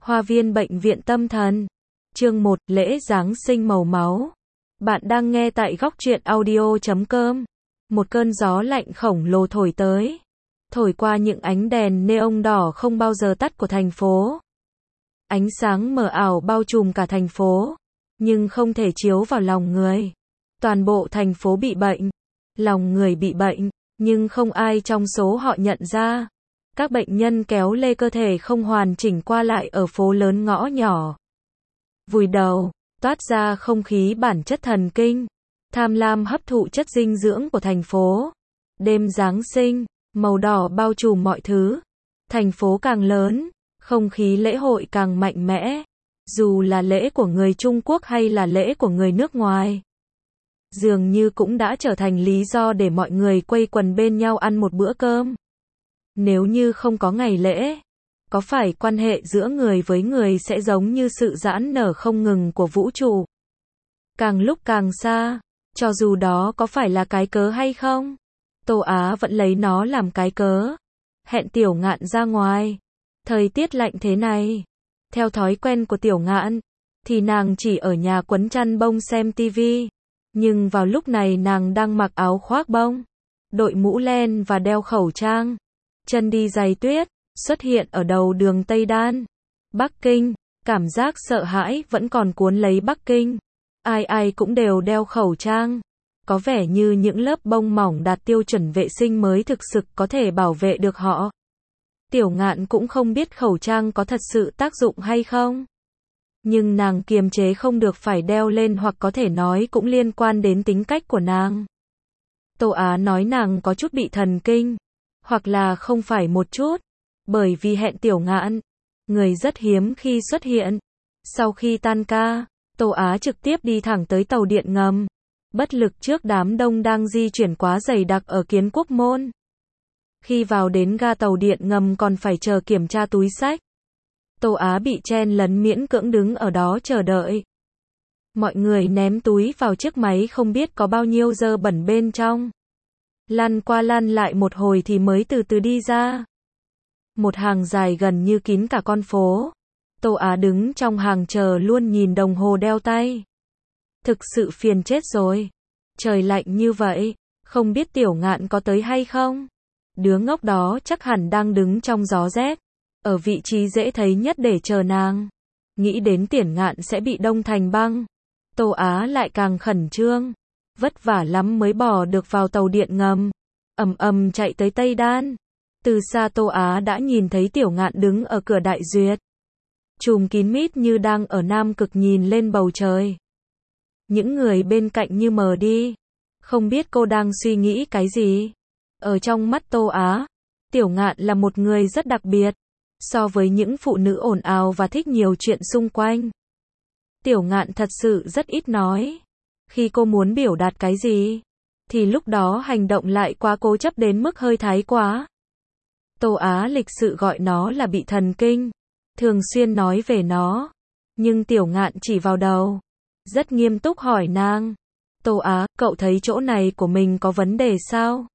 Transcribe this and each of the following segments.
Hoa viên bệnh viện tâm thần. Chương 1, lễ Giáng sinh màu máu. Bạn đang nghe tại góc truyện audio.com. Một cơn gió lạnh khổng lồ thổi tới. Thổi qua những ánh đèn neon đỏ không bao giờ tắt của thành phố. Ánh sáng mờ ảo bao trùm cả thành phố, nhưng không thể chiếu vào lòng người. Toàn bộ thành phố bị bệnh. Lòng người bị bệnh, nhưng không ai trong số họ nhận ra. Các bệnh nhân kéo lê cơ thể không hoàn chỉnh qua lại ở phố lớn ngõ nhỏ. Vùi đầu, toát ra không khí bản chất thần kinh. Tham lam hấp thụ chất dinh dưỡng của thành phố. Đêm Giáng sinh, màu đỏ bao trùm mọi thứ. Thành phố càng lớn, không khí lễ hội càng mạnh mẽ. Dù là lễ của người Trung Quốc hay là lễ của người nước ngoài, dường như cũng đã trở thành lý do để mọi người quây quần bên nhau ăn một bữa cơm. Nếu như không có ngày lễ, có phải quan hệ giữa người với người sẽ giống như sự giãn nở không ngừng của vũ trụ? Càng lúc càng xa, cho dù đó có phải là cái cớ hay không, Tô Á vẫn lấy nó làm cái cớ. Hẹn Tiểu Ngạn ra ngoài. Thời tiết lạnh thế này. Theo thói quen của Tiểu Ngạn, thì nàng chỉ ở nhà quấn chăn bông xem tivi. Nhưng vào lúc này nàng đang mặc áo khoác bông, đội mũ len và đeo khẩu trang. Chân đi giày tuyết, xuất hiện ở đầu đường Tây Đan, Bắc Kinh. Cảm giác sợ hãi vẫn còn cuốn lấy Bắc Kinh. Ai ai cũng đều đeo khẩu trang. Có vẻ như những lớp bông mỏng đạt tiêu chuẩn vệ sinh mới thực sự có thể bảo vệ được họ. Tiểu Ngạn cũng không biết khẩu trang có thật sự tác dụng hay không. Nhưng nàng kiềm chế không được phải đeo lên, hoặc có thể nói cũng liên quan đến tính cách của nàng. Tô Á nói nàng có chút bị thần kinh. Hoặc là không phải một chút. Bởi vì hẹn Tiểu Ngạn, người rất hiếm khi xuất hiện. Sau khi tan ca, Tô Á trực tiếp đi thẳng tới tàu điện ngầm. Bất lực trước đám đông đang di chuyển quá dày đặc ở Kiến Quốc Môn. Khi vào đến ga tàu điện ngầm còn phải chờ kiểm tra túi xách. Tô Á bị chen lấn miễn cưỡng đứng ở đó chờ đợi. Mọi người ném túi vào chiếc máy không biết có bao nhiêu dơ bẩn bên trong. Lăn qua lăn lại một hồi thì mới từ từ đi ra. Một hàng dài gần như kín cả con phố. Tô Á đứng trong hàng chờ luôn nhìn đồng hồ đeo tay. Thực sự phiền chết rồi. Trời lạnh như vậy, không biết Tiểu Ngạn có tới hay không? Đứa ngốc đó chắc hẳn đang đứng trong gió rét, ở vị trí dễ thấy nhất để chờ nàng. Nghĩ đến Tiểu Ngạn sẽ bị đông thành băng, Tô Á lại càng khẩn trương. Vất vả lắm mới bò được vào tàu điện ngầm. Ầm ầm chạy tới Tây Đan. Từ xa Tô Á đã nhìn thấy Tiểu Ngạn đứng ở cửa đại duyệt. Chùm kín mít như đang ở Nam Cực nhìn lên bầu trời. Những người bên cạnh như mờ đi. Không biết cô đang suy nghĩ cái gì. Ở trong mắt Tô Á, Tiểu Ngạn là một người rất đặc biệt. So với những phụ nữ ồn ào và thích nhiều chuyện xung quanh, Tiểu Ngạn thật sự rất ít nói. Khi cô muốn biểu đạt cái gì, thì lúc đó hành động lại quá cố chấp đến mức hơi thái quá. Tô Á lịch sự gọi nó là bị thần kinh, thường xuyên nói về nó. Nhưng Tiểu Ngạn chỉ vào đầu, rất nghiêm túc hỏi nàng. Tô Á, cậu thấy chỗ này của mình có vấn đề sao?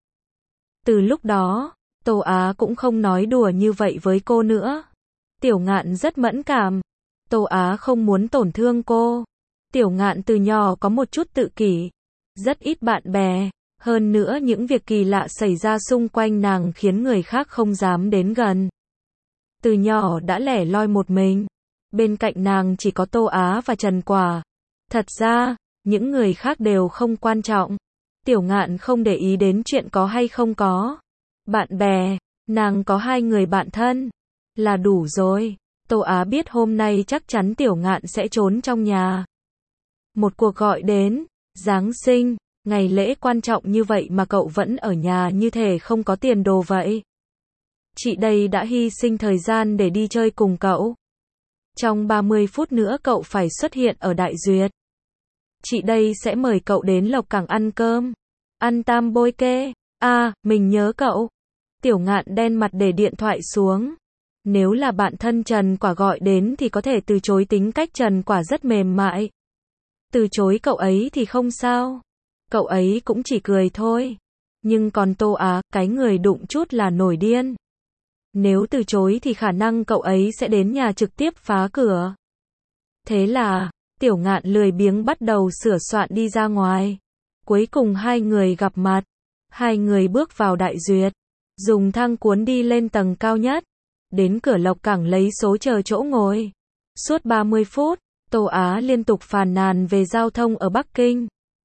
Từ lúc đó, Tô Á cũng không nói đùa như vậy với cô nữa. Tiểu Ngạn rất mẫn cảm. Tô Á không muốn tổn thương cô. Tiểu Ngạn từ nhỏ có một chút tự kỷ, rất ít bạn bè. Hơn nữa những việc kỳ lạ xảy ra xung quanh nàng khiến người khác không dám đến gần. Từ nhỏ đã lẻ loi một mình. Bên cạnh nàng chỉ có Tô Á và Trần Quả. Thật ra, những người khác đều không quan trọng. Tiểu Ngạn không để ý đến chuyện có hay không có bạn bè. Nàng có 2 người bạn thân là đủ rồi. Tô Á biết hôm nay chắc chắn Tiểu Ngạn sẽ trốn trong nhà. Một cuộc gọi đến. Giáng sinh, ngày lễ quan trọng như vậy mà cậu vẫn ở nhà như thể không có tiền đồ vậy. Chị đây đã hy sinh thời gian để đi chơi cùng cậu. Trong 30 phút nữa cậu phải xuất hiện ở Đại Duyệt. Chị đây sẽ mời cậu đến Lộc Cảng ăn cơm. Ăn tam bôi kê. À, mình nhớ cậu. Tiểu Ngạn đen mặt để điện thoại xuống. Nếu là bạn thân Trần Quả gọi đến thì có thể từ chối, tính cách Trần Quả rất mềm mại. Từ chối cậu ấy thì không sao. Cậu ấy cũng chỉ cười thôi. Nhưng còn Tô Á, cái người đụng chút là nổi điên. Nếu từ chối thì khả năng cậu ấy sẽ đến nhà trực tiếp phá cửa. Thế là, Tiểu Ngạn lười biếng bắt đầu sửa soạn đi ra ngoài. Cuối cùng hai người gặp mặt. Hai người bước vào đại duyệt, dùng thang cuốn đi lên tầng cao nhất. Đến cửa lộc cảng lấy số chờ chỗ ngồi. Suốt 30 phút, Tô Á liên tục phàn nàn về giao thông ở Bắc Kinh.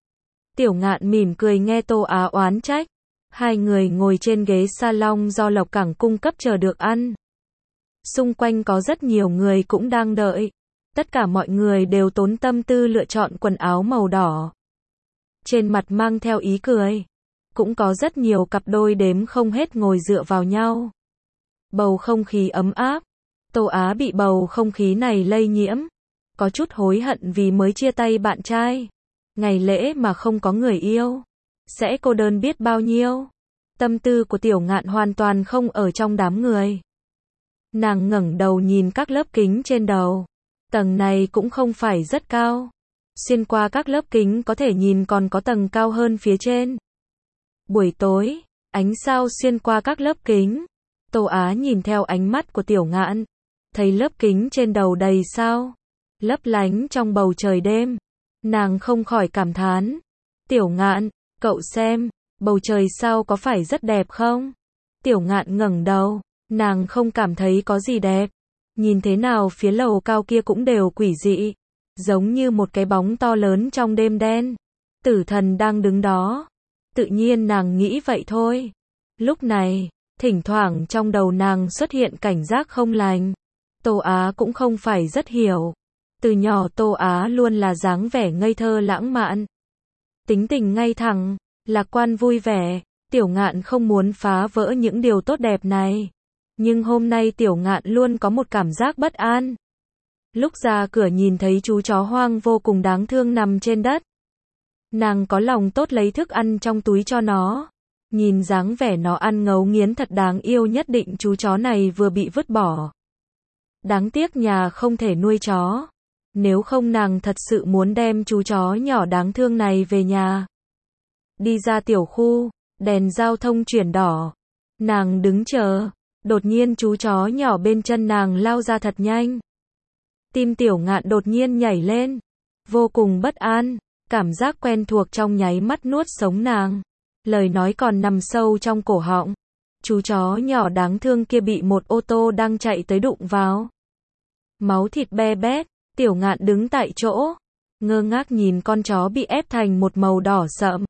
Tiểu Ngạn mỉm cười nghe Tô Á oán trách. Hai người ngồi trên ghế salon do lộc cảng cung cấp chờ được ăn. Xung quanh có rất nhiều người cũng đang đợi. Tất cả mọi người đều tốn tâm tư lựa chọn quần áo màu đỏ. Trên mặt mang theo ý cười. Cũng có rất nhiều cặp đôi đếm không hết ngồi dựa vào nhau. Bầu không khí ấm áp. Tô Á bị bầu không khí này lây nhiễm. Có chút hối hận vì mới chia tay bạn trai. Ngày lễ mà không có người yêu. Sẽ cô đơn biết bao nhiêu. Tâm tư của Tiểu Ngạn hoàn toàn không ở trong đám người. Nàng ngẩng đầu nhìn các lớp kính trên đầu. Tầng này cũng không phải rất cao. Xuyên qua các lớp kính có thể nhìn còn có tầng cao hơn phía trên. Buổi tối, ánh sao xuyên qua các lớp kính. Tô Á nhìn theo ánh mắt của Tiểu Ngạn. Thấy lớp kính trên đầu đầy sao. Lấp lánh trong bầu trời đêm. Nàng không khỏi cảm thán. Tiểu Ngạn, cậu xem, bầu trời sao có phải rất đẹp không? Tiểu Ngạn ngẩng đầu. Nàng không cảm thấy có gì đẹp. Nhìn thế nào phía lầu cao kia cũng đều quỷ dị. Giống như một cái bóng to lớn trong đêm đen. Tử thần đang đứng đó. Tự nhiên nàng nghĩ vậy thôi. Lúc này, thỉnh thoảng trong đầu nàng xuất hiện cảnh giác không lành. Tô Á cũng không phải rất hiểu. Từ nhỏ Tô Á luôn là dáng vẻ ngây thơ lãng mạn. Tính tình ngay thẳng, lạc quan vui vẻ. Tiểu Ngạn không muốn phá vỡ những điều tốt đẹp này. Nhưng hôm nay Tiểu Ngạn luôn có một cảm giác bất an. Lúc ra cửa nhìn thấy chú chó hoang vô cùng đáng thương nằm trên đất. Nàng có lòng tốt lấy thức ăn trong túi cho nó. Nhìn dáng vẻ nó ăn ngấu nghiến thật đáng yêu, nhất định chú chó này vừa bị vứt bỏ. Đáng tiếc nhà không thể nuôi chó. Nếu không nàng thật sự muốn đem chú chó nhỏ đáng thương này về nhà. Đi ra tiểu khu, đèn giao thông chuyển đỏ. Nàng đứng chờ. Đột nhiên chú chó nhỏ bên chân nàng lao ra thật nhanh. Tim Tiểu Ngạn đột nhiên nhảy lên. Vô cùng bất an. Cảm giác quen thuộc trong nháy mắt nuốt sống nàng. Lời nói còn nằm sâu trong cổ họng. Chú chó nhỏ đáng thương kia bị một ô tô đang chạy tới đụng vào. Máu thịt be bét. Tiểu Ngạn đứng tại chỗ. Ngơ ngác nhìn con chó bị ép thành một màu đỏ sậm.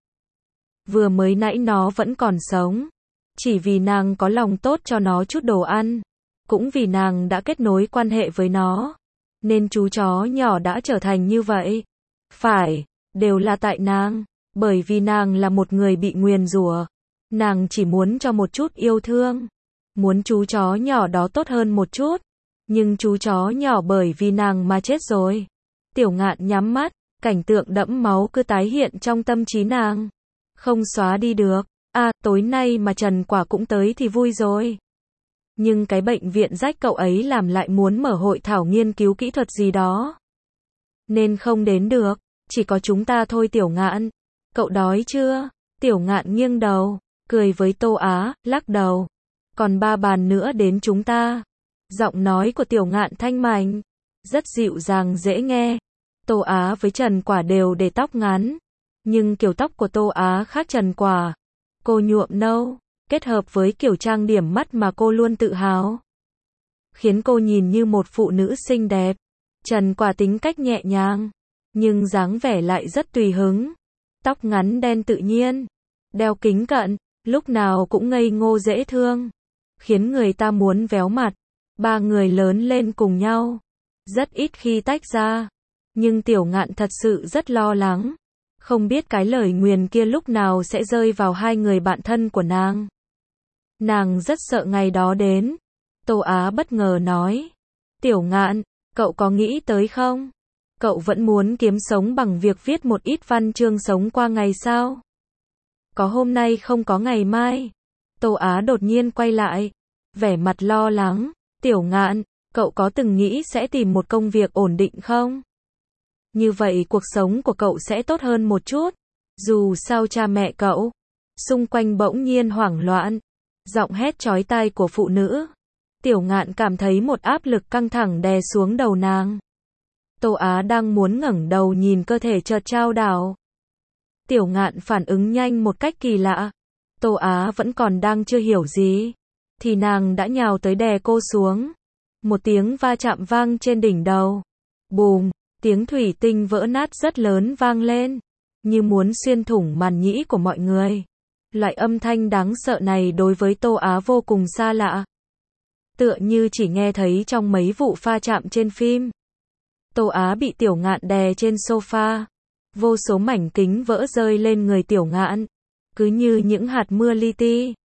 Vừa mới nãy nó vẫn còn sống. Chỉ vì nàng có lòng tốt cho nó chút đồ ăn. Cũng vì nàng đã kết nối quan hệ với nó. Nên chú chó nhỏ đã trở thành như vậy. Phải, đều là tại nàng. Bởi vì nàng là một người bị nguyền rủa. Nàng chỉ muốn cho một chút yêu thương. Muốn chú chó nhỏ đó tốt hơn một chút. Nhưng chú chó nhỏ bởi vì nàng mà chết rồi. Tiểu Ngạn nhắm mắt. Cảnh tượng đẫm máu cứ tái hiện trong tâm trí nàng. Không xóa đi được. Tối nay mà Trần Quả cũng tới thì vui rồi. Nhưng cái bệnh viện rách cậu ấy làm lại muốn mở hội thảo nghiên cứu kỹ thuật gì đó. Nên không đến được. Chỉ có chúng ta thôi Tiểu Ngạn. Cậu đói chưa? Tiểu Ngạn nghiêng đầu. Cười với Tô Á, lắc đầu. Còn 3 bàn nữa đến chúng ta. Giọng nói của Tiểu Ngạn thanh mảnh. Rất dịu dàng dễ nghe. Tô Á với Trần Quả đều để tóc ngắn. Nhưng kiểu tóc của Tô Á khác Trần Quả. Cô nhuộm nâu, kết hợp với kiểu trang điểm mắt mà cô luôn tự hào. Khiến cô nhìn như một phụ nữ xinh đẹp. Trần Quả tính cách nhẹ nhàng, nhưng dáng vẻ lại rất tùy hứng. Tóc ngắn đen tự nhiên, đeo kính cận, lúc nào cũng ngây ngô dễ thương. Khiến người ta muốn véo mặt. 3 người lớn lên cùng nhau. Rất ít khi tách ra. Nhưng Tiểu Ngạn thật sự rất lo lắng. Không biết cái lời nguyền kia lúc nào sẽ rơi vào hai người bạn thân của nàng. Nàng rất sợ ngày đó đến. Tô Á bất ngờ nói. Tiểu Ngạn, cậu có nghĩ tới không? Cậu vẫn muốn kiếm sống bằng việc viết một ít văn chương sống qua ngày sao? Có hôm nay không có ngày mai. Tô Á đột nhiên quay lại. Vẻ mặt lo lắng. Tiểu Ngạn, cậu có từng nghĩ sẽ tìm một công việc ổn định không? Như vậy cuộc sống của cậu sẽ tốt hơn một chút. Dù sao cha mẹ cậu. Xung quanh bỗng nhiên hoảng loạn. Giọng hét chói tai của phụ nữ. Tiểu Ngạn cảm thấy một áp lực căng thẳng đè xuống đầu nàng. Tô Á đang muốn ngẩng đầu nhìn cơ thể chợt chao đảo. Tiểu Ngạn phản ứng nhanh một cách kỳ lạ. Tô Á vẫn còn đang chưa hiểu gì, thì nàng đã nhào tới đè cô xuống. Một tiếng va chạm vang trên đỉnh đầu. Bùm, tiếng thủy tinh vỡ nát rất lớn vang lên, như muốn xuyên thủng màn nhĩ của mọi người. Loại âm thanh đáng sợ này đối với Tô Á vô cùng xa lạ. Tựa như chỉ nghe thấy trong mấy vụ va chạm trên phim. Tô Á bị Tiểu Ngạn đè trên sofa. Vô số mảnh kính vỡ rơi lên người Tiểu Ngạn, cứ như những hạt mưa li ti.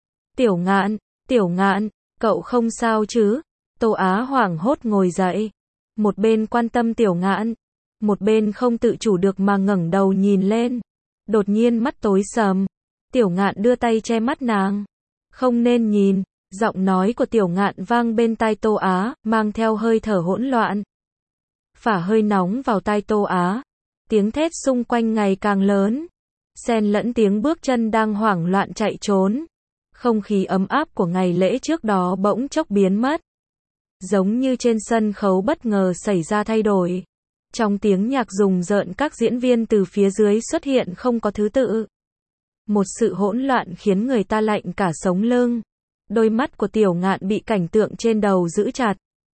Tiểu Ngạn, cậu không sao chứ? Tô Á hoảng hốt ngồi dậy. Một bên quan tâm Tiểu Ngạn, một bên không tự chủ được mà ngẩng đầu nhìn lên. Đột nhiên mắt tối sầm. Tiểu Ngạn đưa tay che mắt nàng. Không nên nhìn. Giọng nói của Tiểu Ngạn vang bên tai Tô Á, mang theo hơi thở hỗn loạn. Phả hơi nóng vào tai Tô Á. Tiếng thét xung quanh ngày càng lớn, xen lẫn tiếng bước chân đang hoảng loạn chạy trốn. Không khí ấm áp của ngày lễ trước đó bỗng chốc biến mất. Giống như trên sân khấu bất ngờ xảy ra thay đổi. Trong tiếng nhạc rùng rợn các diễn viên từ phía dưới xuất hiện không có thứ tự. Một sự hỗn loạn khiến người ta lạnh cả sống lưng. Đôi mắt của Tiểu Ngạn bị cảnh tượng trên đầu giữ chặt.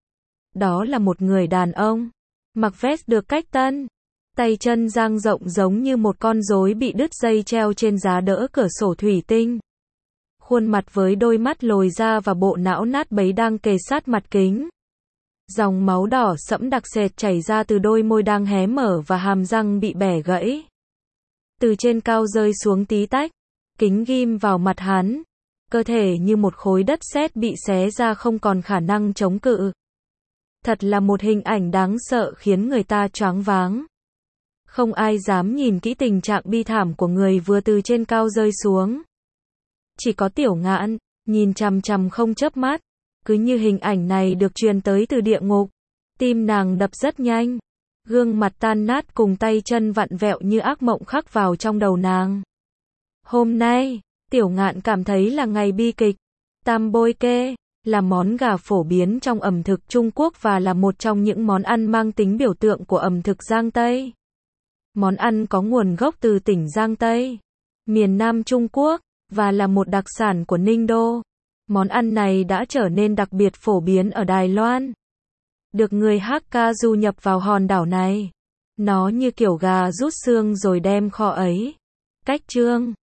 Đó là một người đàn ông, mặc vest được cách tân, tay chân dang rộng giống như một con rối bị đứt dây treo trên giá đỡ cửa sổ thủy tinh. Khuôn mặt với đôi mắt lồi ra và bộ não nát bấy đang kề sát mặt kính. Dòng máu đỏ sẫm đặc sệt chảy ra từ đôi môi đang hé mở và hàm răng bị bẻ gãy. Từ trên cao rơi xuống tí tách, kính ghim vào mặt hắn. Cơ thể như một khối đất sét bị xé ra không còn khả năng chống cự. Thật là một hình ảnh đáng sợ khiến người ta choáng váng. Không ai dám nhìn kỹ tình trạng bi thảm của người vừa từ trên cao rơi xuống. Chỉ có Tiểu Ngạn, nhìn chằm chằm không chớp mắt. Cứ như hình ảnh này được truyền tới từ địa ngục. Tim nàng đập rất nhanh. Gương mặt tan nát cùng tay chân vặn vẹo như ác mộng khắc vào trong đầu nàng. Hôm nay, Tiểu Ngạn cảm thấy là ngày bi kịch. Tam bôi kê là món gà phổ biến trong ẩm thực Trung Quốc và là một trong những món ăn mang tính biểu tượng của ẩm thực Giang Tây. Món ăn có nguồn gốc từ tỉnh Giang Tây, miền Nam Trung Quốc, và là một đặc sản của Ninh Đô. Món ăn này đã trở nên đặc biệt phổ biến ở Đài Loan. Được người Hakka du nhập vào hòn đảo này. Nó như kiểu gà rút xương rồi đem kho ấy. Cách trương